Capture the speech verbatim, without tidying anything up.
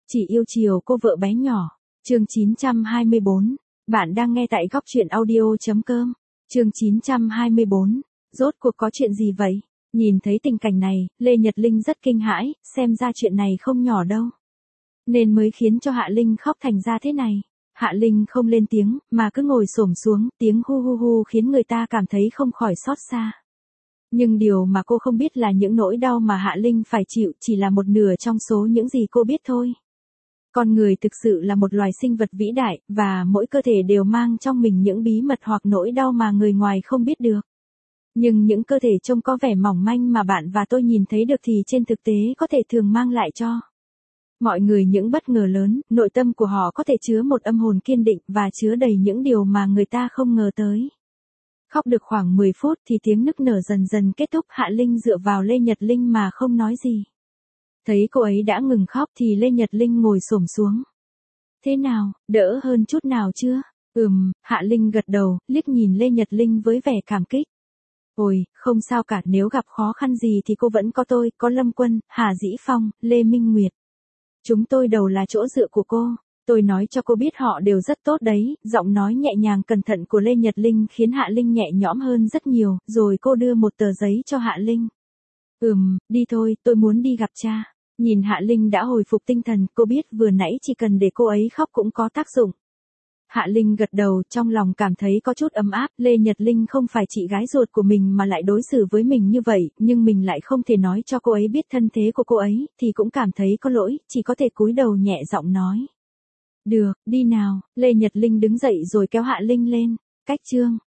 Chỉ yêu chiều cô vợ bé nhỏ. Chương chín trăm hai mươi bốn. Bạn đang nghe tại góc truyện audio.com. Chương chín trăm hai mươi bốn. Rốt cuộc có chuyện gì vậy? Nhìn thấy tình cảnh này, Lê Nhật Linh rất kinh hãi, xem ra chuyện này không nhỏ đâu. Nên mới khiến cho Hạ Linh khóc thành ra thế này. Hạ Linh không lên tiếng, mà cứ ngồi xổm xuống, tiếng hu hu hu khiến người ta cảm thấy không khỏi xót xa. Nhưng điều mà cô không biết là những nỗi đau mà Hạ Linh phải chịu chỉ là một nửa trong số những gì cô biết thôi. Con người thực sự là một loài sinh vật vĩ đại, và mỗi cơ thể đều mang trong mình những bí mật hoặc nỗi đau mà người ngoài không biết được. Nhưng những cơ thể trông có vẻ mỏng manh mà bạn và tôi nhìn thấy được thì trên thực tế có thể thường mang lại cho mọi người những bất ngờ lớn. Nội tâm của họ có thể chứa một âm hồn kiên định và chứa đầy những điều mà người ta không ngờ tới. Khóc được khoảng mười phút thì tiếng nức nở dần dần kết thúc. Hạ Linh dựa vào Lê Nhật Linh mà không nói gì. Thấy cô ấy đã ngừng khóc thì Lê Nhật Linh ngồi xổm xuống. Thế nào, đỡ hơn chút nào chưa? Ừm, Hạ Linh gật đầu, liếc nhìn Lê Nhật Linh với vẻ cảm kích. Ôi, không sao cả, nếu gặp khó khăn gì thì cô vẫn có tôi, có Lâm Quân, Hà Dĩ Phong, Lê Minh Nguyệt. Chúng tôi đầu là chỗ dựa của cô. Tôi nói cho cô biết họ đều rất tốt đấy. Giọng nói nhẹ nhàng cẩn thận của Lê Nhật Linh khiến Hạ Linh nhẹ nhõm hơn rất nhiều, rồi cô đưa một tờ giấy cho Hạ Linh. Ừm, đi thôi, tôi muốn đi gặp cha. Nhìn Hạ Linh đã hồi phục tinh thần, cô biết vừa nãy chỉ cần để cô ấy khóc cũng có tác dụng. Hạ Linh gật đầu, trong lòng cảm thấy có chút ấm áp. Lê Nhật Linh không phải chị gái ruột của mình mà lại đối xử với mình như vậy, nhưng mình lại không thể nói cho cô ấy biết thân thế của cô ấy, thì cũng cảm thấy có lỗi, chỉ có thể cúi đầu nhẹ giọng nói. Được, đi nào. Lê Nhật Linh đứng dậy rồi kéo Hạ Linh lên. Cách chương.